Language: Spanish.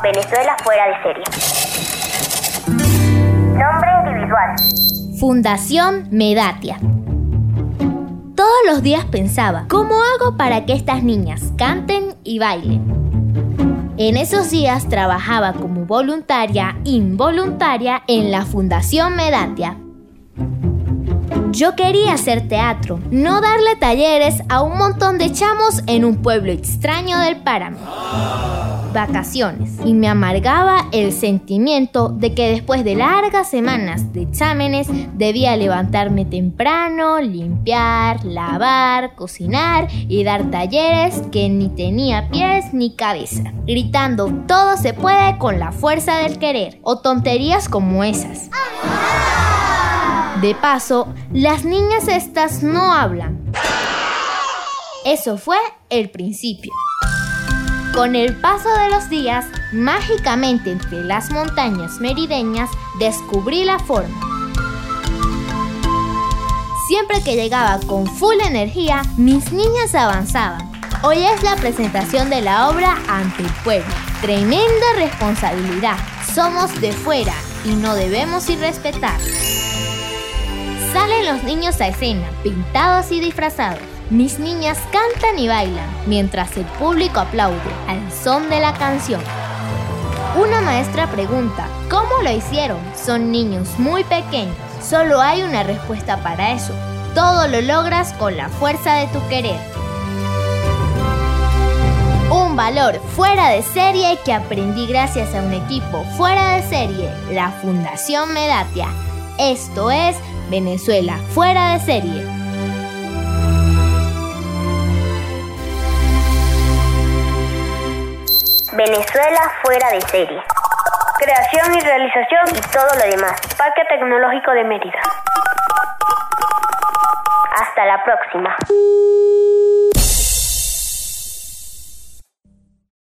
Venezuela fuera de serie. Nombre individual. Fundación Medatia. Todos los días pensaba, ¿cómo hago para que estas niñas canten y bailen? En esos días trabajaba como voluntaria involuntaria en la Fundación Medatia. Yo quería hacer teatro, no darle talleres a un montón de chamos en un pueblo extraño del páramo. Vacaciones. Y me amargaba el sentimiento de que después de largas semanas de exámenes debía levantarme temprano, limpiar, lavar, cocinar y dar talleres que ni tenía pies ni cabeza, gritando todo se puede con la fuerza del querer o tonterías como esas. De paso, las niñas estas no hablan. Eso fue el principio. Con el paso de los días, mágicamente entre las montañas merideñas, descubrí la forma. Siempre que llegaba con full energía, mis niñas avanzaban. Hoy es la presentación de la obra ante el pueblo. Tremenda responsabilidad. Somos de fuera y no debemos irrespetar. Salen los niños a escena, pintados y disfrazados. Mis niñas cantan y bailan, mientras el público aplaude al son de la canción. Una maestra pregunta, ¿cómo lo hicieron? Son niños muy pequeños. Solo hay una respuesta para eso. Todo lo logras con la fuerza de tu querer. Un valor fuera de serie que aprendí gracias a un equipo fuera de serie, la Fundación Medatia. Esto es Venezuela fuera de serie. Venezuela fuera de serie. Creación y realización y todo lo demás. Parque Tecnológico de Mérida. Hasta la próxima.